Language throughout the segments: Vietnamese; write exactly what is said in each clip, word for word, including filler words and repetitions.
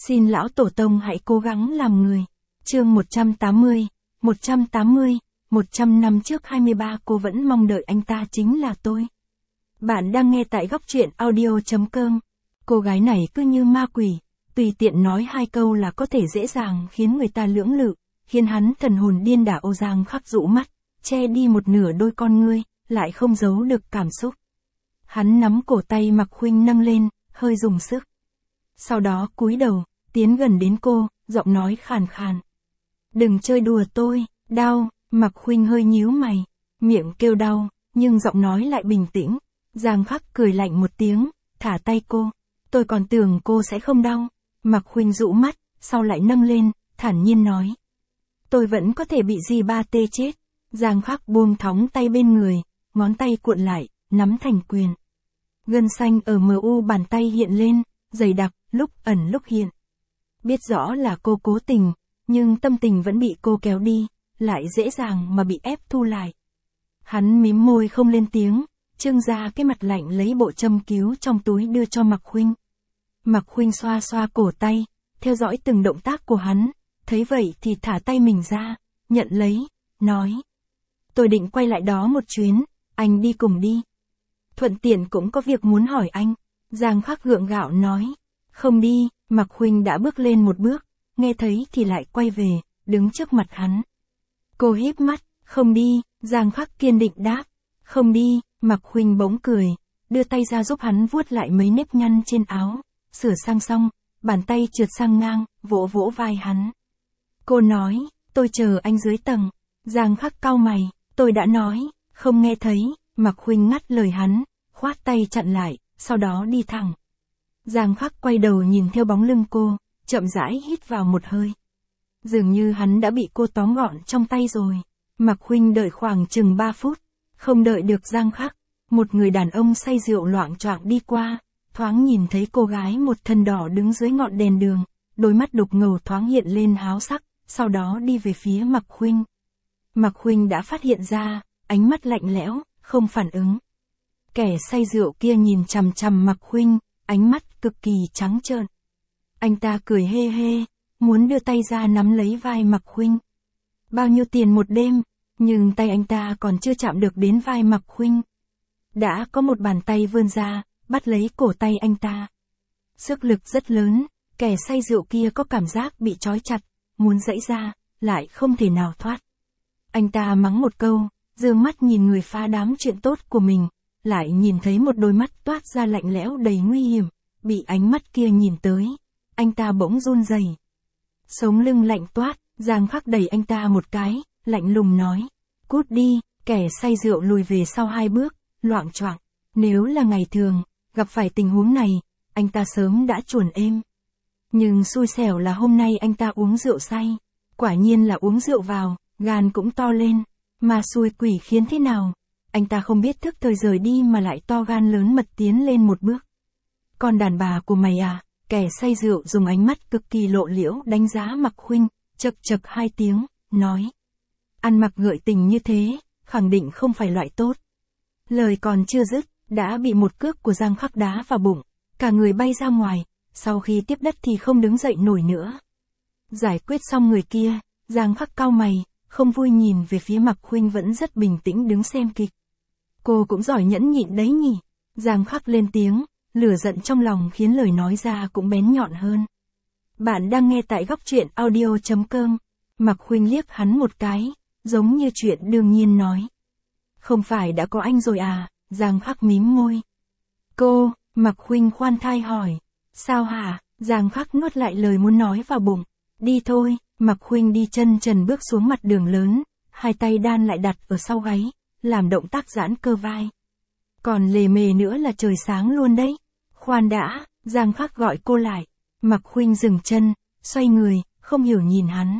Xin lão tổ tông hãy cố gắng làm người. Chương một trăm tám mươi, một trăm tám mươi, một trăm năm trước hai mươi ba cô vẫn mong đợi anh ta chính là tôi. Bạn đang nghe tại góc truyện audio.com. Cô gái này cứ như ma quỷ, tùy tiện nói hai câu là có thể dễ dàng khiến người ta lưỡng lự, khiến hắn thần hồn điên đảo. Âu Giang Khắc rũ mắt, che đi một nửa đôi con ngươi, lại không giấu được cảm xúc. Hắn nắm cổ tay Mạc Khuynh nâng lên, hơi dùng sức. Sau đó cúi đầu, tiến gần đến cô, giọng nói khàn khàn. Đừng chơi đùa tôi, đau. Mạc Khuynh hơi nhíu mày, miệng kêu đau, nhưng giọng nói lại bình tĩnh. Giang Khắc cười lạnh một tiếng, thả tay cô. Tôi còn tưởng cô sẽ không đau. Mạc Khuynh rũ mắt, sau lại nâng lên, thản nhiên nói. Tôi vẫn có thể bị dì ba tê chết. Giang Khắc buông thõng tay bên người, ngón tay cuộn lại, nắm thành quyền. Gân xanh ở mờ u bàn tay hiện lên, dày đặc, lúc ẩn lúc hiện. Biết rõ là cô cố tình, nhưng tâm tình vẫn bị cô kéo đi, lại dễ dàng mà bị ép thu lại. Hắn mím môi không lên tiếng, trưng ra cái mặt lạnh lấy bộ châm cứu trong túi đưa cho Mạc Khuynh. Mạc Khuynh xoa xoa cổ tay, theo dõi từng động tác của hắn, thấy vậy thì thả tay mình ra, nhận lấy, nói. Tôi định quay lại đó một chuyến, anh đi cùng đi. Thuận tiện cũng có việc muốn hỏi anh. Giang Khắc gượng gạo nói. Không đi. Mạc Khuynh đã bước lên một bước, nghe thấy thì lại quay về, đứng trước mặt hắn. Cô híp mắt, không đi. Giang Khắc kiên định đáp. Không đi. Mạc Khuynh bỗng cười, đưa tay ra giúp hắn vuốt lại mấy nếp nhăn trên áo, sửa sang xong, bàn tay trượt sang ngang, vỗ vỗ vai hắn. Cô nói, tôi chờ anh dưới tầng. Giang Khắc cau mày, tôi đã nói, không nghe thấy. Mạc Khuynh ngắt lời hắn, khoát tay chặn lại, sau đó đi thẳng. Giang Khắc quay đầu nhìn theo bóng lưng cô, chậm rãi hít vào một hơi. Dường như hắn đã bị cô tóm gọn trong tay rồi. Mạc Khuynh đợi khoảng chừng ba phút, không đợi được Giang Khắc, một người đàn ông say rượu loạng choạng đi qua, thoáng nhìn thấy cô gái một thân đỏ đứng dưới ngọn đèn đường, đôi mắt đục ngầu thoáng hiện lên háo sắc, sau đó đi về phía Mạc Khuynh. Mạc Khuynh đã phát hiện ra, ánh mắt lạnh lẽo, không phản ứng. Kẻ say rượu kia nhìn chằm chằm Mạc Khuynh, ánh mắt cực kỳ trắng trợn. Anh ta cười hê hê, muốn đưa tay ra nắm lấy vai Mạc Khuynh. Bao nhiêu tiền một đêm, nhưng tay anh ta còn chưa chạm được đến vai Mạc Khuynh. Đã có một bàn tay vươn ra, bắt lấy cổ tay anh ta. Sức lực rất lớn, kẻ say rượu kia có cảm giác bị trói chặt, muốn giãy ra, lại không thể nào thoát. Anh ta mắng một câu, dương mắt nhìn người phá đám chuyện tốt của mình, lại nhìn thấy một đôi mắt toát ra lạnh lẽo đầy nguy hiểm, bị ánh mắt kia nhìn tới, anh ta bỗng run rẩy. Sống lưng lạnh toát, Giang Khắc đẩy anh ta một cái, lạnh lùng nói, cút đi. Kẻ say rượu lùi về sau hai bước, loạng choạng. Nếu là ngày thường, gặp phải tình huống này, anh ta sớm đã chuồn êm. Nhưng xui xẻo là hôm nay anh ta uống rượu say, quả nhiên là uống rượu vào, gan cũng to lên. Mà xui quỷ khiến thế nào, anh ta không biết thức thời rời đi mà lại to gan lớn mật tiến lên một bước. Con đàn bà của mày à? Kẻ say rượu dùng ánh mắt cực kỳ lộ liễu đánh giá Mạc Khuynh, chậc chậc hai tiếng, nói. Ăn mặc gợi tình như thế, khẳng định không phải loại tốt. Lời còn chưa dứt, đã bị một cước của Giang Khắc đá vào bụng, cả người bay ra ngoài, sau khi tiếp đất thì không đứng dậy nổi nữa. Giải quyết xong người kia, Giang Khắc cau mày, không vui nhìn về phía Mạc Khuynh vẫn rất bình tĩnh đứng xem kịch. Cô cũng giỏi nhẫn nhịn đấy nhỉ. Giang Khắc lên tiếng, lửa giận trong lòng khiến lời nói ra cũng bén nhọn hơn. Bạn đang nghe tại góc truyện audio.com. Mạc Khuynh liếc hắn một cái, giống như chuyện đương nhiên nói. Không phải đã có anh rồi à? Giang Khắc mím môi. Cô, Mạc Khuynh khoan thai hỏi. Sao hả? Giang Khắc nuốt lại lời muốn nói vào bụng. Đi thôi. Mạc Khuynh đi chân trần bước xuống mặt đường lớn, hai tay đan lại đặt ở sau gáy, làm động tác giãn cơ vai. Còn lề mề nữa là trời sáng luôn đấy. Khoan đã. Giang Khắc gọi cô lại. Mạc Khuynh dừng chân, xoay người, không hiểu nhìn hắn.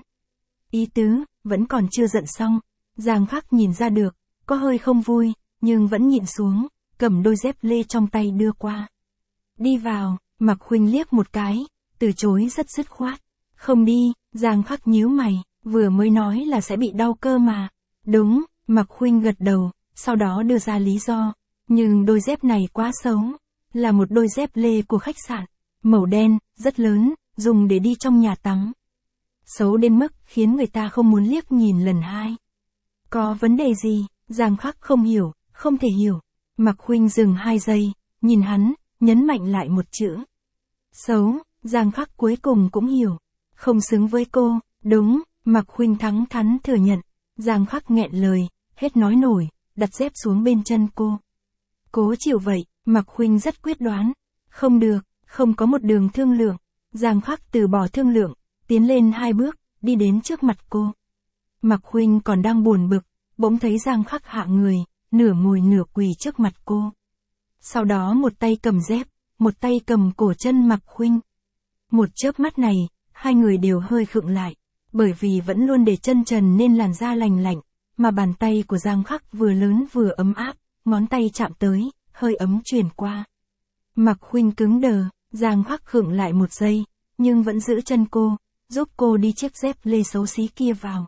Ý tứ, vẫn còn chưa giận xong. Giang Khắc nhìn ra được, có hơi không vui, nhưng vẫn nhịn xuống, cầm đôi dép lê trong tay đưa qua. Đi vào. Mạc Khuynh liếc một cái, từ chối rất dứt khoát. Không đi. Giang Khắc nhíu mày, vừa mới nói là sẽ bị đau cơ mà. Đúng. Mạc Khuynh gật đầu, sau đó đưa ra lý do. Nhưng đôi dép này quá xấu. Là một đôi dép lê của khách sạn, màu đen, rất lớn, dùng để đi trong nhà tắm. Xấu đến mức khiến người ta không muốn liếc nhìn lần hai. Có vấn đề gì? Giang Khắc không hiểu, không thể hiểu. Mạc Khuynh dừng hai giây, nhìn hắn, nhấn mạnh lại một chữ. Xấu, Giang Khắc cuối cùng cũng hiểu. Không xứng với cô, đúng, Mạc Khuynh thẳng thắn thừa nhận. Giang Khắc nghẹn lời, hết nói nổi, đặt dép xuống bên chân cô. Cố chịu vậy, Mạc Khuynh rất quyết đoán. Không được, không có một đường thương lượng. Giang Khắc từ bỏ thương lượng, tiến lên hai bước, đi đến trước mặt cô. Mạc Khuynh còn đang buồn bực, bỗng thấy Giang Khắc hạ người, nửa ngồi nửa quỳ trước mặt cô. Sau đó một tay cầm dép, một tay cầm cổ chân Mạc Khuynh. Một chớp mắt này, hai người đều hơi khựng lại, bởi vì vẫn luôn để chân trần nên làn da lành lạnh, mà bàn tay của Giang Khắc vừa lớn vừa ấm áp, ngón tay chạm tới, hơi ấm truyền qua. Mạc Khuynh cứng đờ, Giang Khắc khựng lại một giây, nhưng vẫn giữ chân cô, giúp cô đi chiếc dép lê xấu xí kia vào.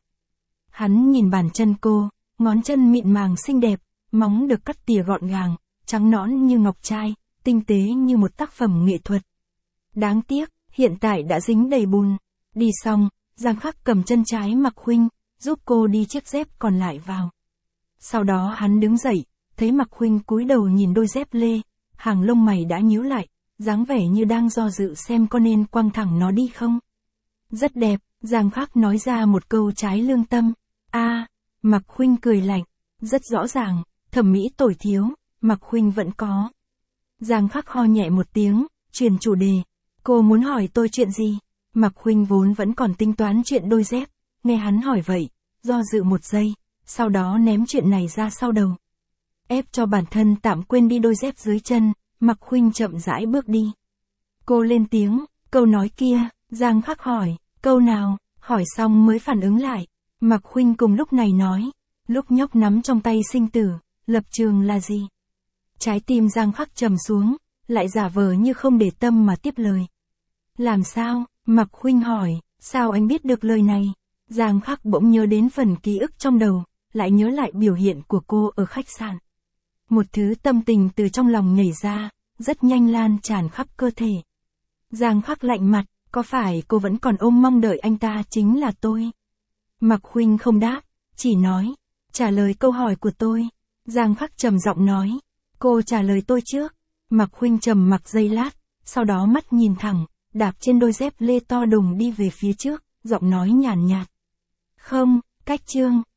Hắn nhìn bàn chân cô, ngón chân mịn màng xinh đẹp, móng được cắt tỉa gọn gàng, trắng nõn như ngọc trai, tinh tế như một tác phẩm nghệ thuật. Đáng tiếc, hiện tại đã dính đầy bùn. Đi xong, Giang Khắc cầm chân trái Mạc Khuynh, giúp cô đi chiếc dép còn lại vào. Sau đó hắn đứng dậy, thấy Mạc Khuynh cúi đầu nhìn đôi dép lê, hàng lông mày đã nhíu lại, dáng vẻ như đang do dự xem có nên quăng thẳng nó đi không. Rất đẹp, Giang Khắc nói ra một câu trái lương tâm. A, à, Mạc Khuynh cười lạnh, rất rõ ràng, thẩm mỹ tồi thiếu, Mạc Khuynh vẫn có. Giang Khắc ho nhẹ một tiếng, chuyển chủ đề. Cô muốn hỏi tôi chuyện gì? Mạc Khuynh vốn vẫn còn tính toán chuyện đôi dép, nghe hắn hỏi vậy, do dự một giây, sau đó ném chuyện này ra sau đầu. Ép cho bản thân tạm quên đi đôi dép dưới chân, Mạc Khuynh chậm rãi bước đi. Cô lên tiếng, câu nói kia, Giang Khắc hỏi, câu nào, hỏi xong mới phản ứng lại. Mạc Khuynh cùng lúc này nói, lúc nhóc nắm trong tay sinh tử, lập trường là gì? Trái tim Giang Khắc trầm xuống, lại giả vờ như không để tâm mà tiếp lời. Làm sao? Mạc Khuynh hỏi, sao anh biết được lời này? Giang Khắc bỗng nhớ đến phần ký ức trong đầu, lại nhớ lại biểu hiện của cô ở khách sạn. Một thứ tâm tình từ trong lòng nhảy ra, rất nhanh lan tràn khắp cơ thể. Giang Khắc lạnh mặt, có phải cô vẫn còn ôm mong đợi anh ta chính là tôi? Mạc Khuynh không đáp, chỉ nói, trả lời câu hỏi của tôi. Giang Khắc trầm giọng nói, cô trả lời tôi trước. Mạc Khuynh trầm mặc giây lát, sau đó mắt nhìn thẳng, đạp trên đôi dép lê to đùng đi về phía trước, giọng nói nhàn nhạt. Không, cách chương.